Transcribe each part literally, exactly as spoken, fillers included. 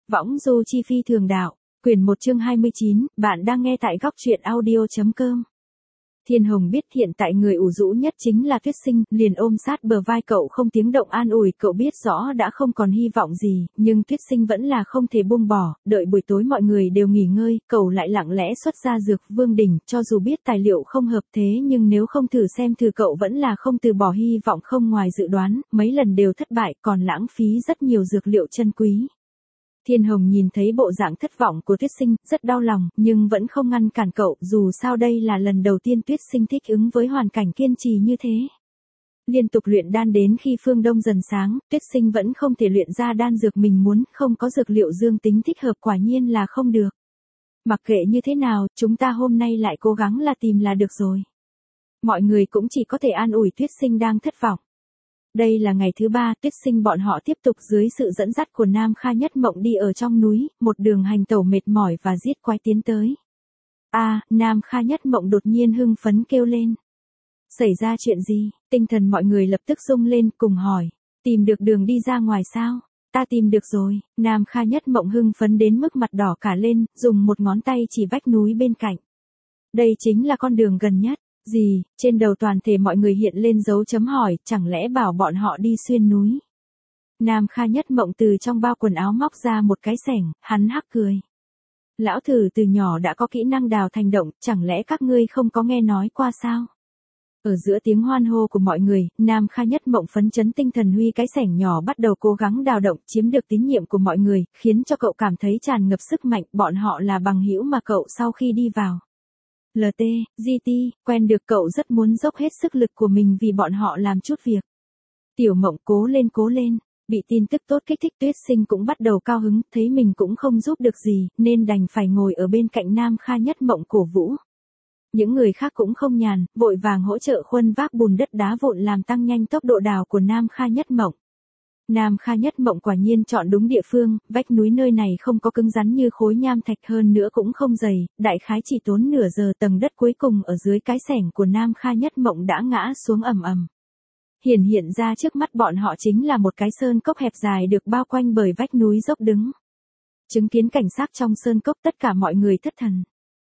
Võng du chi phi thường đạo, quyển một chương hai mươi chín, bạn đang nghe tại góc truyện audio.com. Thiên Hồng biết hiện tại người ủ rũ nhất chính là Tuyết Sinh, liền ôm sát bờ vai cậu không tiếng động an ủi, cậu biết rõ đã không còn hy vọng gì, nhưng Tuyết Sinh vẫn là không thể buông bỏ, đợi buổi tối mọi người đều nghỉ ngơi, cậu lại lặng lẽ xuất ra dược vương đỉnh, cho dù biết tài liệu không hợp thế nhưng nếu không thử xem thử cậu vẫn là không từ bỏ hy vọng, không ngoài dự đoán, mấy lần đều thất bại, còn lãng phí rất nhiều dược liệu chân quý. Thiên Hồng nhìn thấy bộ dạng thất vọng của Tuyết Sinh, rất đau lòng, nhưng vẫn không ngăn cản cậu, dù sao đây là lần đầu tiên Tuyết Sinh thích ứng với hoàn cảnh kiên trì như thế. Liên tục luyện đan đến khi phương đông dần sáng, Tuyết Sinh vẫn không thể luyện ra đan dược mình muốn, không có dược liệu dương tính thích hợp quả nhiên là không được. Mặc kệ như thế nào, chúng ta hôm nay lại cố gắng là tìm là được rồi. Mọi người cũng chỉ có thể an ủi Tuyết Sinh đang thất vọng. Đây là ngày thứ ba, Tuyết Sinh bọn họ tiếp tục dưới sự dẫn dắt của Nam Kha Nhất Mộng đi ở trong núi, một đường hành tẩu mệt mỏi và giết quái tiến tới. A, à, Nam Kha Nhất Mộng đột nhiên hưng phấn kêu lên. Xảy ra chuyện gì? Tinh thần mọi người lập tức rung lên cùng hỏi. Tìm được đường đi ra ngoài sao? Ta tìm được rồi. Nam Kha Nhất Mộng hưng phấn đến mức mặt đỏ cả lên, dùng một ngón tay chỉ vách núi bên cạnh. Đây chính là con đường gần nhất. Gì? Trên đầu toàn thể mọi người hiện lên dấu chấm hỏi, chẳng lẽ bảo bọn họ đi xuyên núi? Nam Kha Nhất Mộng từ trong bao quần áo móc ra một cái xẻng, hắn hắc cười. Lão thử từ nhỏ đã có kỹ năng đào thành động, chẳng lẽ các ngươi không có nghe nói qua sao? Ở giữa tiếng hoan hô của mọi người, Nam Kha Nhất Mộng phấn chấn tinh thần huy cái xẻng nhỏ bắt đầu cố gắng đào động, chiếm được tín nhiệm của mọi người, khiến cho cậu cảm thấy tràn ngập sức mạnh, bọn họ là bằng hữu mà cậu sau khi đi vào lờ tê, giê tê, quen được cậu rất muốn dốc hết sức lực của mình vì bọn họ làm chút việc. Tiểu Mộng cố lên cố lên, bị tin tức tốt kích thích Tuyết Sinh cũng bắt đầu cao hứng, thấy mình cũng không giúp được gì, nên đành phải ngồi ở bên cạnh Nam Kha Nhất Mộng cổ vũ. Những người khác cũng không nhàn, vội vàng hỗ trợ khuân vác bùn đất đá vụn làm tăng nhanh tốc độ đào của Nam Kha Nhất Mộng. Nam Kha Nhất Mộng quả nhiên chọn đúng địa phương, vách núi nơi này không có cứng rắn như khối nham thạch, hơn nữa cũng không dày, đại khái chỉ tốn nửa giờ tầng đất cuối cùng ở dưới cái xẻng của Nam Kha Nhất Mộng đã ngã xuống ầm ầm. Hiển hiện ra trước mắt bọn họ chính là một cái sơn cốc hẹp dài được bao quanh bởi vách núi dốc đứng. Chứng kiến cảnh sắc trong sơn cốc tất cả mọi người thất thần.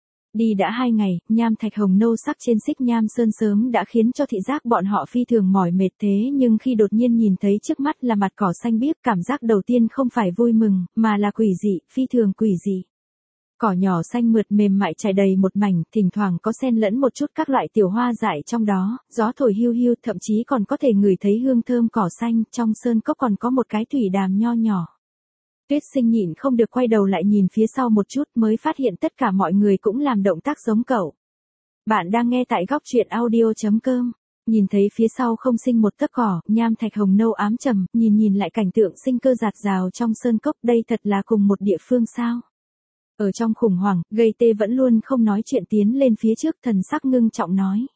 Đi đã hai ngày, nham thạch hồng nâu sắc trên xích nham sơn sớm đã khiến cho thị giác bọn họ phi thường mỏi mệt, thế nhưng khi đột nhiên nhìn thấy trước mắt là mặt cỏ xanh biếc, cảm giác đầu tiên không phải vui mừng, mà là quỷ dị, phi thường quỷ dị. Cỏ nhỏ xanh mượt mềm mại trải đầy một mảnh, thỉnh thoảng có xen lẫn một chút các loại tiểu hoa dại trong đó, gió thổi hiu hiu, thậm chí còn có thể ngửi thấy hương thơm cỏ xanh, trong sơn cốc còn có một cái thủy đàm nho nhỏ. Tuyết Sinh nhịn không được quay đầu lại nhìn phía sau một chút mới phát hiện tất cả mọi người cũng làm động tác giống cậu. Bạn đang nghe tại góc truyện audio.com. Nhìn thấy phía sau không sinh một tấc cỏ, nham thạch hồng nâu ám trầm, nhìn nhìn lại cảnh tượng sinh cơ rạt rào trong sơn cốc, đây thật là cùng một địa phương sao? Ở trong khủng hoảng, gây tê vẫn luôn không nói chuyện tiến lên phía trước, thần sắc ngưng trọng nói.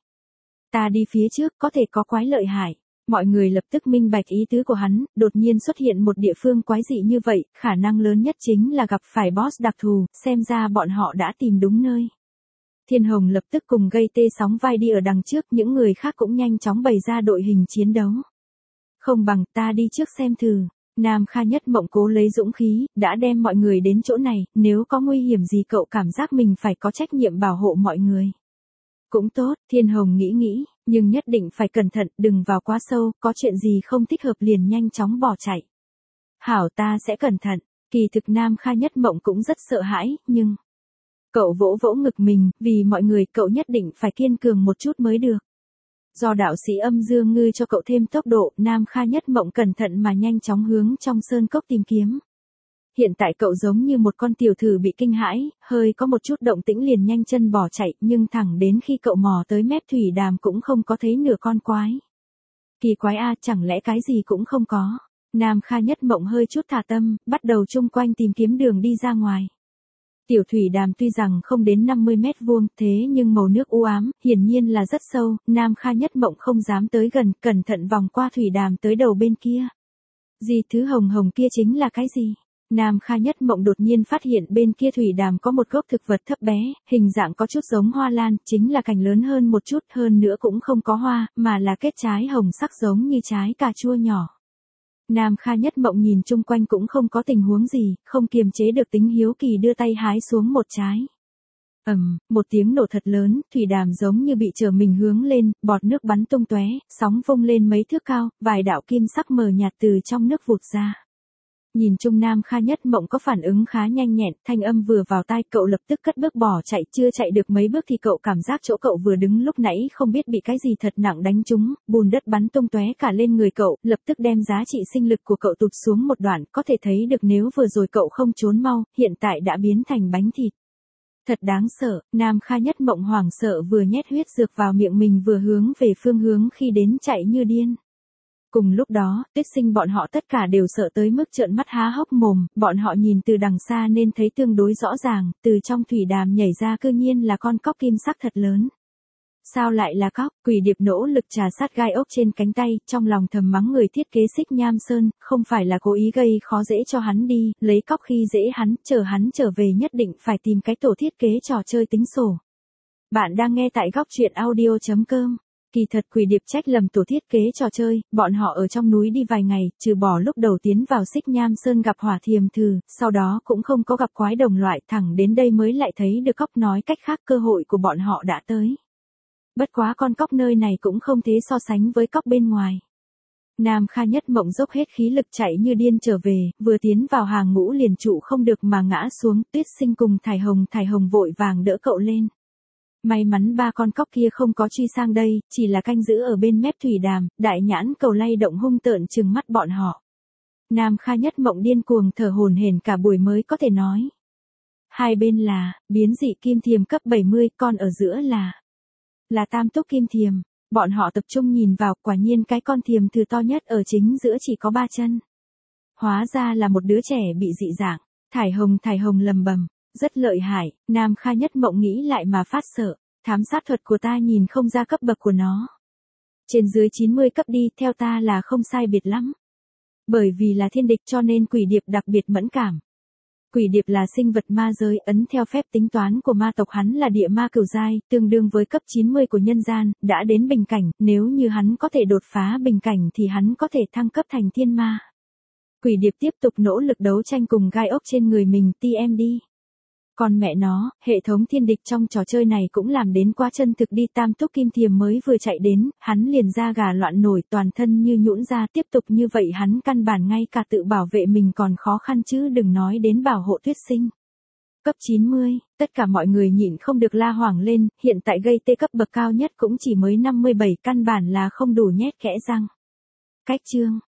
Ta đi phía trước, có thể có quái lợi hại. Mọi người lập tức minh bạch ý tứ của hắn, đột nhiên xuất hiện một địa phương quái dị như vậy, khả năng lớn nhất chính là gặp phải boss đặc thù, xem ra bọn họ đã tìm đúng nơi. Thiên Hồng lập tức cùng gây tê sóng vai đi ở đằng trước, những người khác cũng nhanh chóng bày ra đội hình chiến đấu. Không bằng ta đi trước xem thử. Nam Kha Nhất Mộng cố lấy dũng khí, đã đem mọi người đến chỗ này, nếu có nguy hiểm gì cậu cảm giác mình phải có trách nhiệm bảo hộ mọi người. Cũng tốt, Thiên Hồng nghĩ nghĩ, nhưng nhất định phải cẩn thận, đừng vào quá sâu, có chuyện gì không thích hợp liền nhanh chóng bỏ chạy. Hảo, ta sẽ cẩn thận. Kỳ thực Nam Kha Nhất Mộng cũng rất sợ hãi, nhưng cậu vỗ vỗ ngực mình, vì mọi người cậu nhất định phải kiên cường một chút mới được. Do đạo sĩ Âm Dương Ngư cho cậu thêm tốc độ, Nam Kha Nhất Mộng cẩn thận mà nhanh chóng hướng trong sơn cốc tìm kiếm. Hiện tại cậu giống như một con tiểu thử bị kinh hãi, hơi có một chút động tĩnh liền nhanh chân bỏ chạy, nhưng thẳng đến khi cậu mò tới mép thủy đàm cũng không có thấy nửa con quái. Kỳ quái a, chẳng lẽ cái gì cũng không có. Nam Kha Nhất Mộng hơi chút thả tâm, bắt đầu chung quanh tìm kiếm đường đi ra ngoài. Tiểu thủy đàm tuy rằng không đến năm mươi mét vuông, thế nhưng màu nước u ám, hiển nhiên là rất sâu, Nam Kha Nhất Mộng không dám tới gần, cẩn thận vòng qua thủy đàm tới đầu bên kia. Gì thứ hồng hồng kia chính là cái gì? Nam Kha Nhất Mộng đột nhiên phát hiện bên kia thủy đàm có một gốc thực vật thấp bé, hình dạng có chút giống hoa lan, chính là cành lớn hơn một chút, hơn nữa cũng không có hoa, mà là kết trái hồng sắc giống như trái cà chua nhỏ. Nam Kha Nhất Mộng nhìn chung quanh cũng không có tình huống gì, không kiềm chế được tính hiếu kỳ đưa tay hái xuống một trái. Ầm, một tiếng nổ thật lớn, thủy đàm giống như bị trở mình hướng lên, bọt nước bắn tung tóe, sóng vung lên mấy thước cao, vài đạo kim sắc mờ nhạt từ trong nước vụt ra. Nhìn chung Nam Kha Nhất Mộng có phản ứng khá nhanh nhẹn, thanh âm vừa vào tai cậu lập tức cất bước bỏ chạy, chưa chạy được mấy bước thì cậu cảm giác chỗ cậu vừa đứng lúc nãy không biết bị cái gì thật nặng đánh trúng, bùn đất bắn tung tóe cả lên người cậu, lập tức đem giá trị sinh lực của cậu tụt xuống một đoạn, có thể thấy được nếu vừa rồi cậu không trốn mau, hiện tại đã biến thành bánh thịt. Thật đáng sợ, Nam Kha Nhất Mộng hoảng sợ vừa nhét huyết dược vào miệng mình vừa hướng về phương hướng khi đến chạy như điên. Cùng lúc đó, Tuyết Sinh bọn họ tất cả đều sợ tới mức trợn mắt há hốc mồm, bọn họ nhìn từ đằng xa nên thấy tương đối rõ ràng, từ trong thủy đàm nhảy ra cư nhiên là con cóc kim sắc thật lớn. Sao lại là cóc? Quỷ điệp nỗ lực trà sát gai ốc trên cánh tay, trong lòng thầm mắng người thiết kế Xích Nham Sơn, không phải là cố ý gây khó dễ cho hắn đi, lấy cóc khi dễ hắn, chờ hắn trở về nhất định phải tìm cái tổ thiết kế trò chơi tính sổ. Bạn đang nghe tại góc truyện audio chấm com. Kỳ thật quỷ điệp trách lầm tổ thiết kế trò chơi, bọn họ ở trong núi đi vài ngày, trừ bỏ lúc đầu tiến vào Xích Nham Sơn gặp hỏa thiềm thử, sau đó cũng không có gặp quái đồng loại, thẳng đến đây mới lại thấy được cóc, nói cách khác cơ hội của bọn họ đã tới. Bất quá con cóc nơi này cũng không thế so sánh với cóc bên ngoài. Nam Kha Nhất Mộng dốc hết khí lực chạy như điên trở về, vừa tiến vào hàng ngũ liền trụ không được mà ngã xuống, Tuyết Sinh cùng Thải Hồng Thải Hồng vội vàng đỡ cậu lên. May mắn ba con cóc kia không có truy sang đây, chỉ là canh giữ ở bên mép thủy đàm, đại nhãn cầu lay động hung tợn trừng mắt bọn họ. Nam Kha Nhất Mộng điên cuồng thở hổn hển cả buổi mới có thể nói. Hai bên là, biến dị kim thiềm cấp bảy mươi, con ở giữa là, là tam túc kim thiềm. Bọn họ tập trung nhìn vào, quả nhiên cái con thiềm thử to nhất ở chính giữa chỉ có ba chân. Hóa ra là một đứa trẻ bị dị dạng, Thải Hồng Thải Hồng lầm bầm. Rất lợi hại, Nam Kha Nhất Mộng nghĩ lại mà phát sợ, thám sát thuật của ta nhìn không ra cấp bậc của nó. Trên dưới chín mươi cấp đi, theo ta là không sai biệt lắm. Bởi vì là thiên địch cho nên quỷ điệp đặc biệt mẫn cảm. Quỷ điệp là sinh vật ma giới, ấn theo phép tính toán của ma tộc hắn là địa ma cửu giai, tương đương với cấp chín mươi của nhân gian, đã đến bình cảnh, nếu như hắn có thể đột phá bình cảnh thì hắn có thể thăng cấp thành thiên ma. Quỷ điệp tiếp tục nỗ lực đấu tranh cùng gai ốc trên người mình, tê em đi. Còn mẹ nó, hệ thống thiên địch trong trò chơi này cũng làm đến quá chân thực đi, tam túc kim thiềm mới vừa chạy đến, hắn liền ra gà loạn nổi, toàn thân như nhũn ra, tiếp tục như vậy hắn căn bản ngay cả tự bảo vệ mình còn khó khăn chứ đừng nói đến bảo hộ Tuyết Sinh. Cấp chín mươi, tất cả mọi người nhịn không được la hoảng lên, hiện tại gây tê cấp bậc cao nhất cũng chỉ mới năm mươi bảy, căn bản là không đủ nhét kẽ răng. Cách chương,